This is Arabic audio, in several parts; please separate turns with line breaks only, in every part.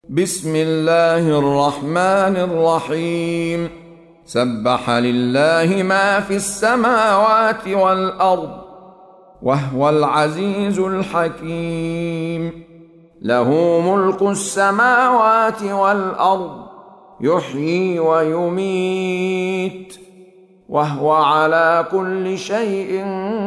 بسم الله الرحمن الرحيم. سبح لله ما في السماوات والأرض وهو العزيز الحكيم. له ملك السماوات والأرض يحيي ويميت وهو على كل شيء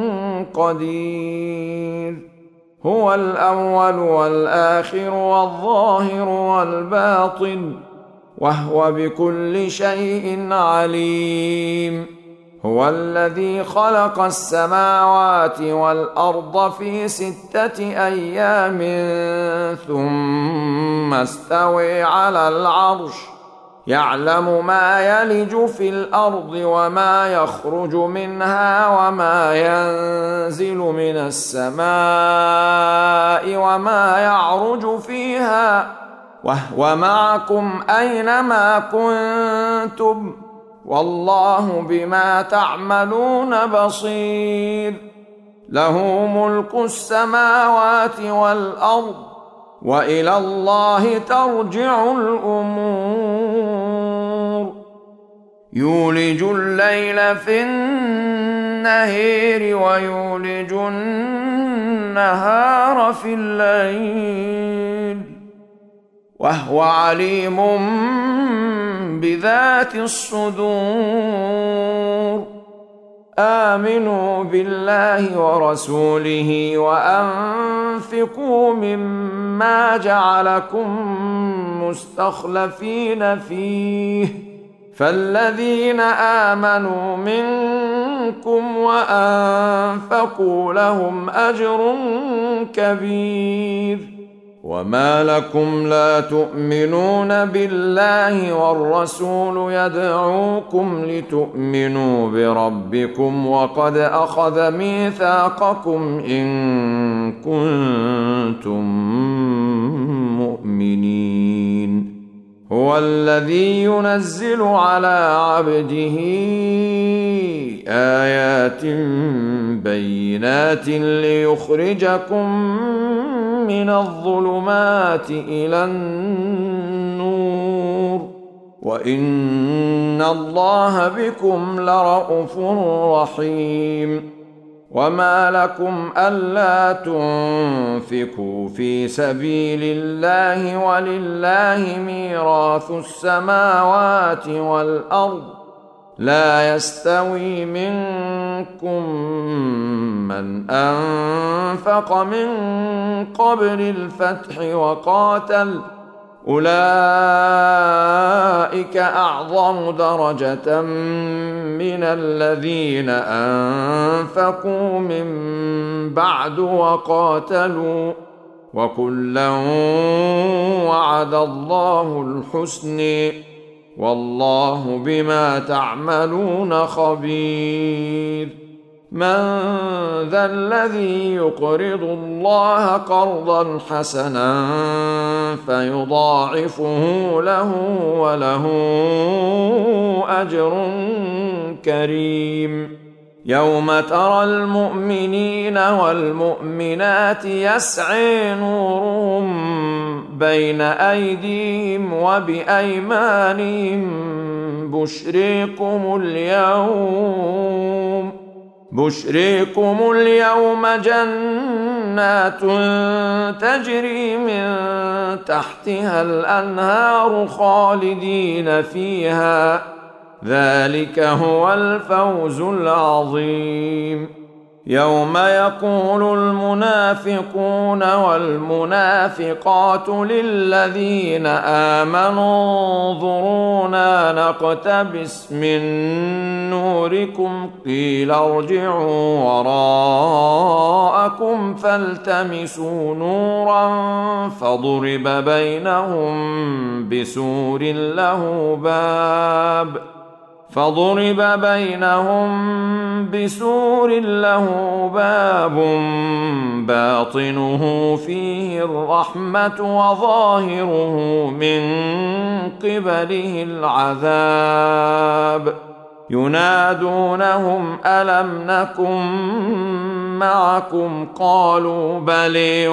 قدير. هو الأول والآخر والظاهر والباطن وهو بكل شيء عليم. هو الذي خلق السماوات والأرض في 6 أيام ثم استوى على العرش يعلم ما يلج في الأرض وما يخرج منها وما ينزل من السماء وما يعرج فيها وهو معكم أينما كنتم والله بما تعملون بصير. له ملك السماوات والأرض وإلى الله ترجع الأمور. يولج الليل في النهار ويولج النهار في الليل وهو عليم بذات الصدور. آمنوا بالله ورسوله وأنفقوا مما جعلكم مستخلفين فيه فالذين آمنوا منكم وأنفقوا لهم أجر كبير. وما لكم لا تؤمنون بالله والرسول يدعوكم لتؤمنوا بربكم وقد أخذ ميثاقكم إن كنتم مؤمنين. هو الذي ينزل على عبده آيات بينات ليخرجكم من الظلمات إلى النور وإن الله بكم لرءوف رحيم. وما لكم ألا تنفقوا في سبيل الله ولله ميراث السماوات والأرض لا يستوي منكم من أنفق من قبل الفتح وقاتل أولئك أعظم درجة من الذين أنفقوا من بعد وقاتلوا وكلا وعد الله الحسنى والله بما تعملون خبير. من ذا الذي يقرض الله قرضا حسنا فيضاعفه له وله أجر كريم. يوم ترى المؤمنين والمؤمنات يسعى نورهم بين أيديهم وبأيمانهم بشريكم اليوم جنات تجري من تحتها الأنهار خالدين فيها ذلك هو الفوز العظيم. يوم يقول المنافقون والمنافقات للذين آمنوا انظرونا نقتبس من نوركم قيل ارجعوا وراءكم فالتمسوا نورا فضرب بينهم بسور له باب باطنه فيه الرحمة وظاهره من قبله العذاب. ينادونهم ألم نكن معكم قالوا بلى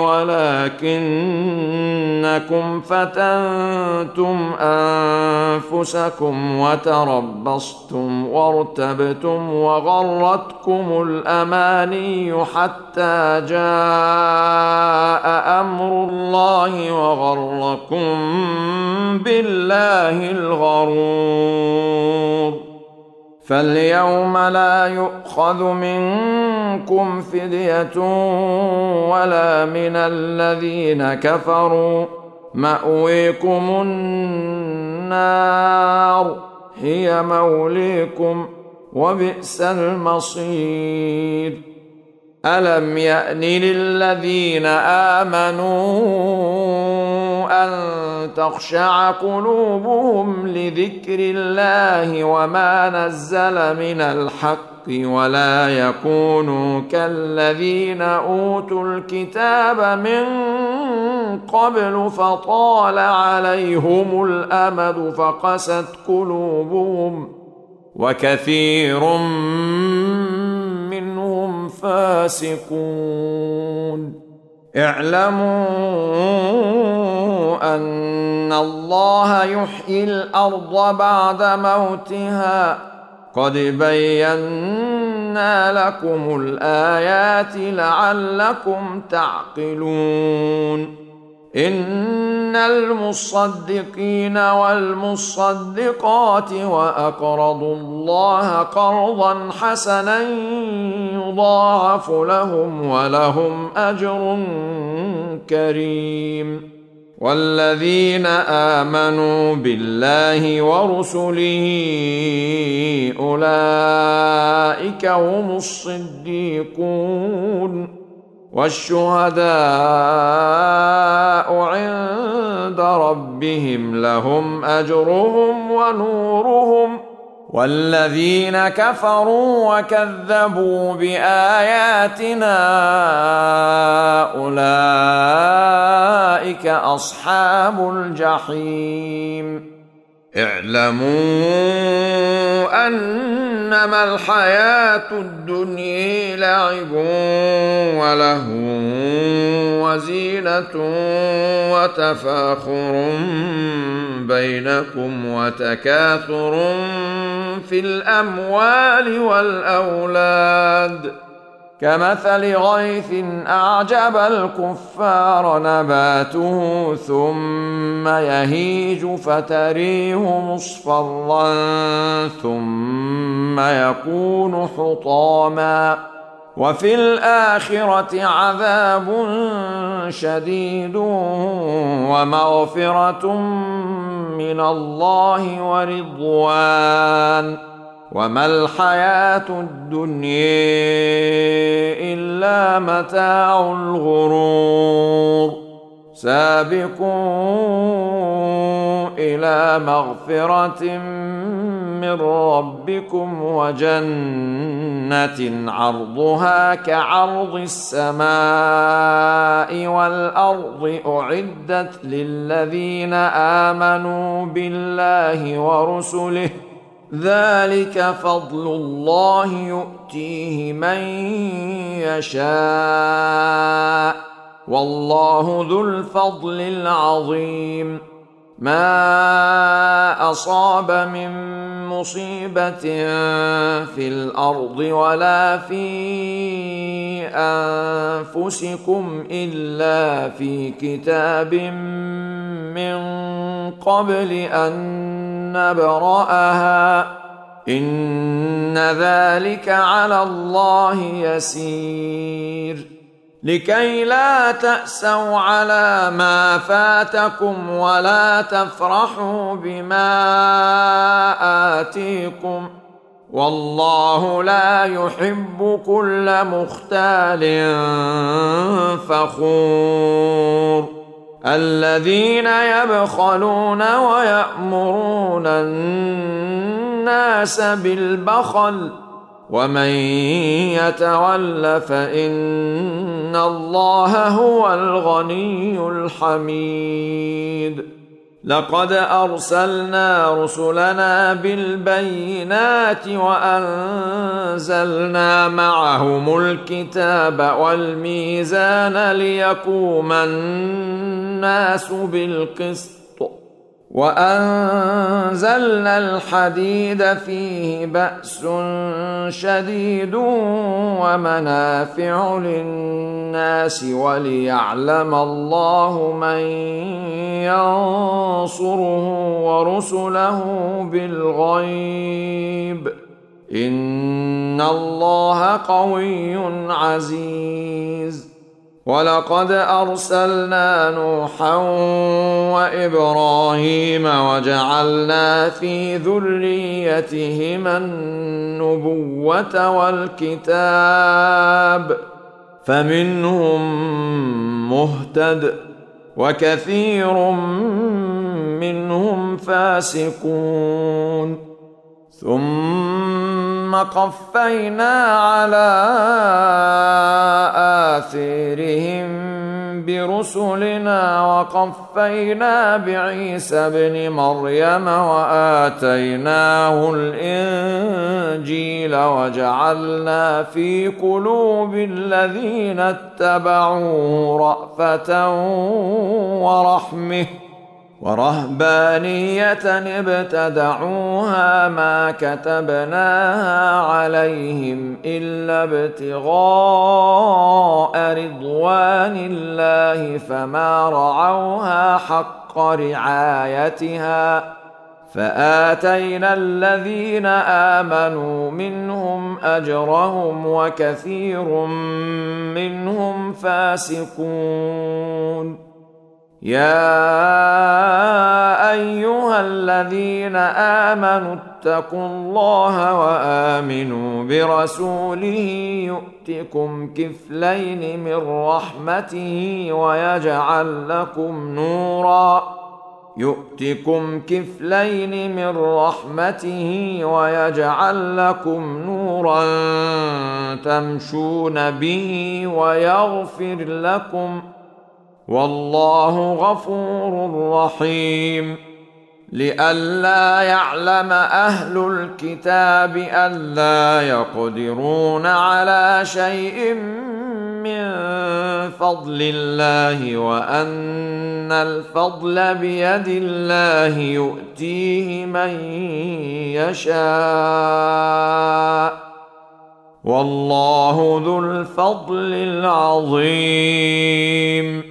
ولكنكم فتنتم أنفسكم وتربصتم وارتبتم وغرتكم الأماني حتى جاء أمر الله وغركم بالله الغرور. فاليوم لا يؤخذ منكم فدية ولا من الذين كفروا، مأويكم النار هي موليكم وبئس المصير. ألم يأن للذين آمنوا أن تخشع قلوبهم لذكر الله وما نزل من الحق ولا يكونوا كالذين أوتوا الكتاب من قبل فطال عليهم الأمد فقست قلوبهم وكثير منهم فاسقون. اعلموا أن الله يحيي الأرض بعد موتها قد بينا لكم الآيات لعلكم تعقلون. إن المصدقين والمصدقات وأقرضوا الله قرضا حسنا يضاعف لهم ولهم أجر كريم. والذين آمنوا بالله ورسله أولئك هم الصديقون والشهداء عند ربهم لهم أجرهم ونورهم. والذين كفروا وكذبوا بآياتنا أولئك أصحاب الجحيم. اعلموا أنما الحياة الدنيا لعب ولهو وزينة وتفاخر بينكم وتكاثر في الأموال والأولاد كمثل غيث أعجب الكفار نباته ثم يهيج فتريه مصفرا ثم يكون حطاما وفي الآخرة عذاب شديد ومغفرة من الله ورضوان وما الحياة الدنيا إلا متاع الغرور. سابقوا إلى مغفرة من ربكم وجنة عرضها كعرض السماء والأرض أعدت للذين آمنوا بالله ورسله ذلك فضل الله يؤتيه من يشاء والله ذو الفضل العظيم. ما أصاب من مصيبة في الأرض ولا في أنفسكم إلا في كتاب من قبل أن نبرأها إن ذلك على الله يسير. لكي لا تأسوا على ما فاتكم ولا تفرحوا بما آتيكم والله لا يحب كل مختال فخور. الذين يبخلون ويأمرون الناس بالبخل ومن يتول فإن الله هو الغني الحميد. لقد أرسلنا رسلنا بالبينات وأنزلنا معهم الكتاب والميزان ليقوم الناس بالقسط وأنزلنا الحديد فيه بأس شديد ومنافع للناس وليعلم الله من ينصره ورسله بالغيب إن الله قوي عزيز. ولقد أرسلنا نوحا وإبراهيم وجعلنا في ذريتهما النبوة والكتاب فمنهم مهتد وكثير منهم فاسقون. ثم قفينا على آثارهم برسلنا وقفينا بعيسى ابن مريم وآتيناه الإنجيل وجعلنا في قلوب الذين اتبعوه رأفة ورحمة ورهبانية ابتدعوها ما كتبناها عليهم إلا ابتغاء رضوان الله فما رعوها حق رعايتها فآتينا الذين آمنوا منهم أجرهم وكثير منهم فاسقون. يا أيها الذين آمنوا اتقوا الله وآمنوا برسوله يؤتكم كفلين من رحمته ويجعل لكم نورا تمشون به ويغفر لكم والله غفور رحيم. لئلا يعلم أهل الكتاب ألا يقدرون على شيء من فضل الله وأن الفضل بيد الله يؤتيه من يشاء والله ذو الفضل العظيم.